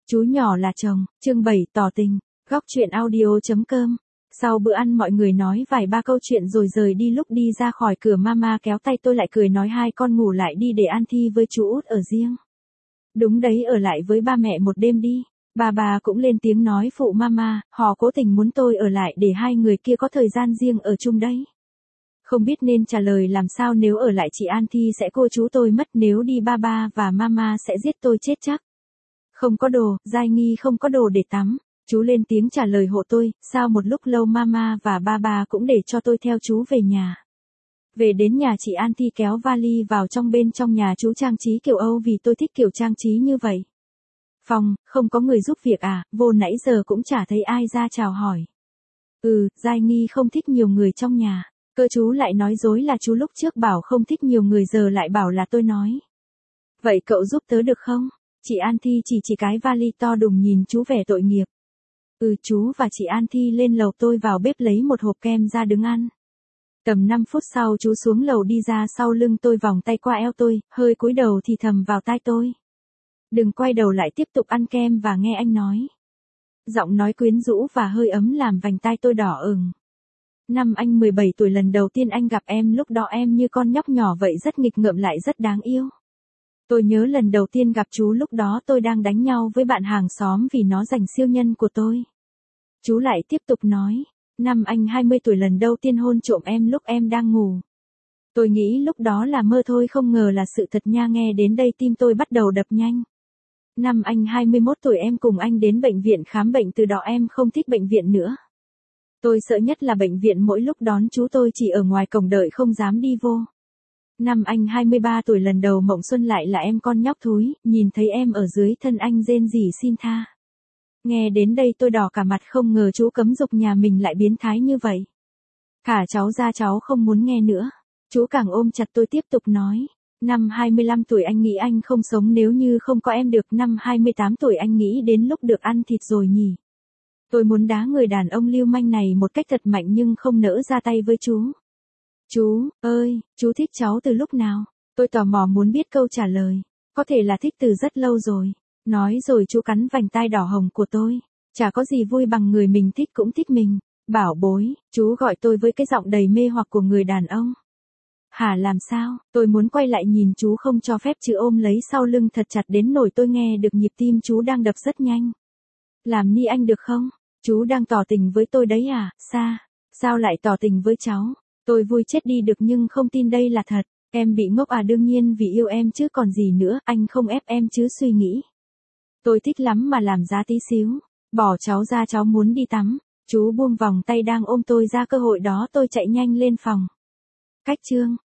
Chú nhỏ là chồng, chương 7 tỏ tình, góc chuyện audio.com. Sau bữa ăn mọi người nói vài ba câu chuyện rồi rời đi, lúc đi ra khỏi cửa mama kéo tay tôi lại cười nói hai con ngủ lại đi để An Thi với chú Út ở riêng. Đúng đấy, ở lại với ba mẹ một đêm đi. Bà cũng lên tiếng nói phụ mama, họ cố tình muốn tôi ở lại để hai người kia có thời gian riêng ở chung đấy. Không biết nên trả lời làm sao, nếu ở lại chị An Thi sẽ cô chú tôi mất, nếu đi ba và mama sẽ giết tôi chết chắc. Không có đồ, Giai Nghi không có đồ để tắm. Chú lên tiếng trả lời hộ tôi, sau một lúc lâu mama và ba cũng để cho tôi theo chú về nhà. Về đến nhà chị An Thi kéo vali vào bên trong nhà chú trang trí kiểu Âu vì tôi thích kiểu trang trí như vậy. Phòng, không có người giúp việc à, vô nãy giờ cũng chả thấy ai ra chào hỏi. Giai Nghi không thích nhiều người trong nhà. Cơ chú lại nói dối là chú lúc trước bảo không thích nhiều người giờ lại bảo là tôi nói. Vậy cậu giúp tớ được không? Chị An Thi chỉ cái vali to đùng nhìn chú vẻ tội nghiệp. Chú và chị An Thi lên lầu, tôi vào bếp lấy một hộp kem ra đứng ăn. Tầm 5 phút sau chú xuống lầu đi ra sau lưng tôi, vòng tay qua eo tôi, hơi cúi đầu thì thầm vào tai tôi. Đừng quay đầu lại, tiếp tục ăn kem và nghe anh nói. Giọng nói quyến rũ và hơi ấm làm vành tai tôi đỏ ửng. Năm anh 17 tuổi, lần đầu tiên anh gặp em, lúc đó em như con nhóc nhỏ vậy, rất nghịch ngợm lại rất đáng yêu. Tôi nhớ lần đầu tiên gặp chú, lúc đó tôi đang đánh nhau với bạn hàng xóm vì nó giành siêu nhân của tôi. Chú lại tiếp tục nói, năm anh 20 tuổi, lần đầu tiên hôn trộm em lúc em đang ngủ. Tôi nghĩ lúc đó là mơ thôi, không ngờ là sự thật nha. Nghe đến đây tim tôi bắt đầu đập nhanh. Năm anh 21 tuổi em cùng anh đến bệnh viện khám bệnh, từ đó em không thích bệnh viện nữa. Tôi sợ nhất là bệnh viện, mỗi lúc đón chú tôi chỉ ở ngoài cổng đợi không dám đi vô. Năm anh 23 tuổi, lần đầu mộng xuân lại là em, con nhóc thúi, nhìn thấy em ở dưới thân anh rên rỉ xin tha. Nghe đến đây tôi đỏ cả mặt, không ngờ chú cấm dục nhà mình lại biến thái như vậy. Thả cháu ra, cháu không muốn nghe nữa. Chú càng ôm chặt tôi tiếp tục nói. Năm 25 tuổi anh nghĩ anh không sống nếu như không có em được. Năm 28 tuổi anh nghĩ đến lúc được ăn thịt rồi nhỉ. Tôi muốn đá người đàn ông lưu manh này một cách thật mạnh nhưng không nỡ ra tay với chú. Chú ơi, chú thích cháu từ lúc nào? Tôi tò mò muốn biết câu trả lời. Có thể là thích từ rất lâu rồi. Nói rồi chú cắn vành tai đỏ hồng của tôi. Chả có gì vui bằng người mình thích cũng thích mình. Bảo bối, chú gọi tôi với cái giọng đầy mê hoặc của người đàn ông. Hả, làm sao? Tôi muốn quay lại nhìn chú không cho phép, chứ ôm lấy sau lưng thật chặt đến nỗi tôi nghe được nhịp tim chú đang đập rất nhanh. Làm ni anh được không? Chú đang tỏ tình với tôi đấy à? Sao lại tỏ tình với cháu? Tôi vui chết đi được nhưng không tin đây là thật. Em bị ngốc à? Đương nhiên vì yêu em chứ còn gì nữa, anh không ép em chứ suy nghĩ. Tôi thích lắm mà làm giá tí xíu. Bỏ cháu ra, cháu muốn đi tắm. Chú buông vòng tay đang ôm tôi ra, cơ hội đó tôi chạy nhanh lên phòng. Cách chương